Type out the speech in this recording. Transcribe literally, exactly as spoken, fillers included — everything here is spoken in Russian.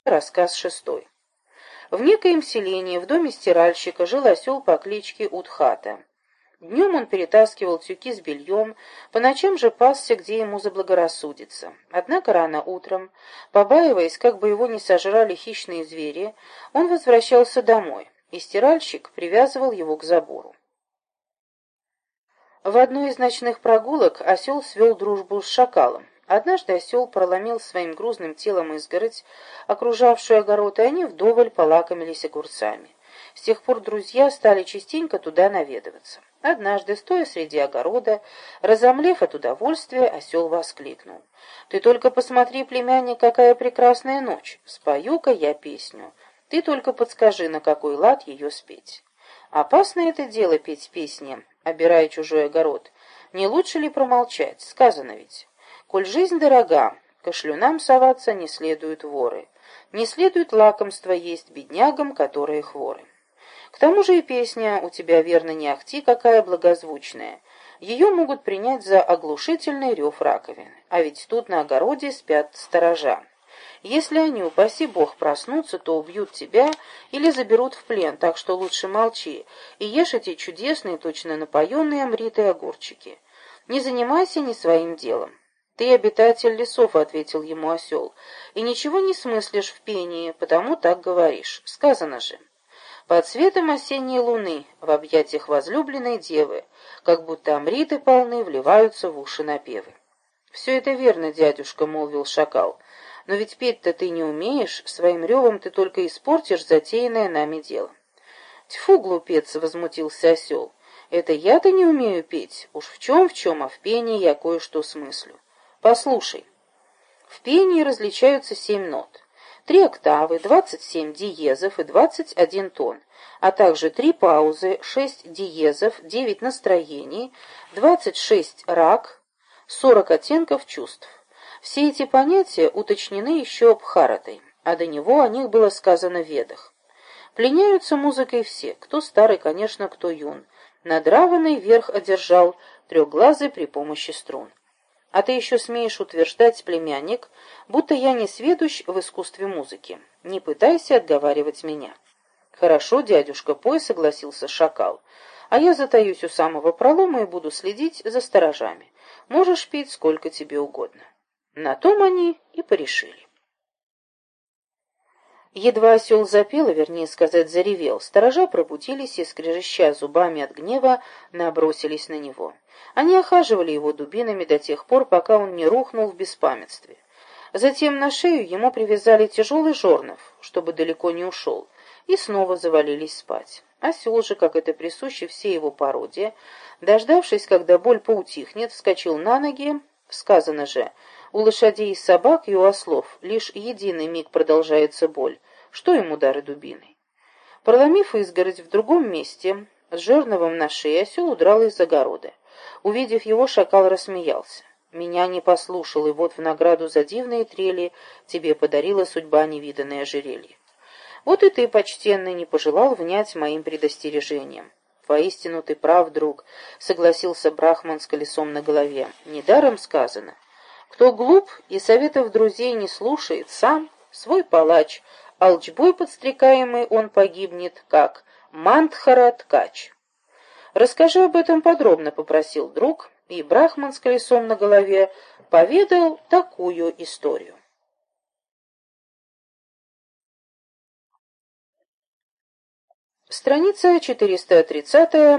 Рассказ шестой. В некоем селении в доме стиральщика жил осел по кличке Утхата. Днем он перетаскивал тюки с бельем, по ночам же пасся, где ему заблагорассудится. Однако рано утром, побаиваясь, как бы его не сожрали хищные звери, он возвращался домой, и стиральщик привязывал его к забору. В одной из ночных прогулок осел свел дружбу с шакалом. Однажды осел проломил своим грузным телом изгородь, окружавшую огород, и они вдоволь полакомились огурцами. С тех пор друзья стали частенько туда наведываться. Однажды, стоя среди огорода, разомлев от удовольствия, осел воскликнул: «Ты только посмотри, племянник, какая прекрасная ночь! Спою-ка я песню. Ты только подскажи, на какой лад ее спеть». Опасно это дело петь песни, обирая чужой огород. Не лучше ли промолчать? Сказано ведь: «Коль жизнь дорога, кашлюнам соваться не следуют воры, не следует лакомства есть беднягам, которые хворы». К тому же и песня у тебя, верно, не ахти какая благозвучная. Ее могут принять за оглушительный рев раковины. А ведь тут на огороде спят сторожа. Если они, упаси бог, проснутся, то убьют тебя или заберут в плен, так что лучше молчи и ешь эти чудесные, точно напоенные омритые огурчики. Не занимайся ни своим делом. «Ты обитатель лесов», — ответил ему осел, — «и ничего не смыслишь в пении, потому так говоришь. Сказано же: под светом осенней луны, в объятиях возлюбленной девы, как будто омриты полны вливаются в уши напевы». «Все это верно, дядюшка», — молвил шакал, — «но ведь петь-то ты не умеешь, своим ревом ты только испортишь затеянное нами дело». «Тьфу, глупец!» — возмутился осел. «Это я-то не умею петь. Уж в чем в чем, а в пении я кое-что смыслю. Послушай. В пении различаются семь нот, три октавы, двадцать семь диезов и двадцать один тон, а также три паузы, шесть диезов, девять настроений, двадцать шесть раг, сорок оттенков чувств. Все эти понятия уточнены еще Бхаратой, а до него о них было сказано в Ведах. Пленяются музыкой все, кто старый, конечно, кто юн. Надраванный верх одержал трехглазый при помощи струн. А ты еще смеешь утверждать, племянник, будто я не сведущ в искусстве музыки. Не пытайся отговаривать меня». «Хорошо, дядюшка, пой», — согласился шакал, — «а я затаюсь у самого пролома и буду следить за сторожами. Можешь петь сколько тебе угодно». На том они и порешили. Едва осел запел, а вернее сказать заревел, сторожа пробудились и, скрежеща зубами от гнева, набросились на него. Они охаживали его дубинами до тех пор, пока он не рухнул в беспамятстве. Затем на шею ему привязали тяжелый жорнов, чтобы далеко не ушел, и снова завалились спать. Осел же, как это присуще всей его породе, дождавшись, когда боль поутихнет, вскочил на ноги. Сказано же: у лошадей и собак и у ослов лишь единый миг продолжается боль. Что им удары дубиной? Проломив изгородь в другом месте, с жерновом на шее, осел удрал из огорода. Увидев его, шакал рассмеялся. «Меня не послушал, и вот в награду за дивные трели тебе подарила судьба невиданное ожерелье. Вот и ты, почтенный, не пожелал внять моим предостережением». «Воистину ты прав, друг», — согласился Брахман с колесом на голове. «Недаром сказано: кто глуп и советов друзей не слушает, сам свой палач, алчбой подстрекаемый он погибнет, как Мандхара-ткач». «Расскажи об этом подробно», — попросил друг, и Брахман с колесом на голове поведал такую историю. Страница четыреста тридцатая.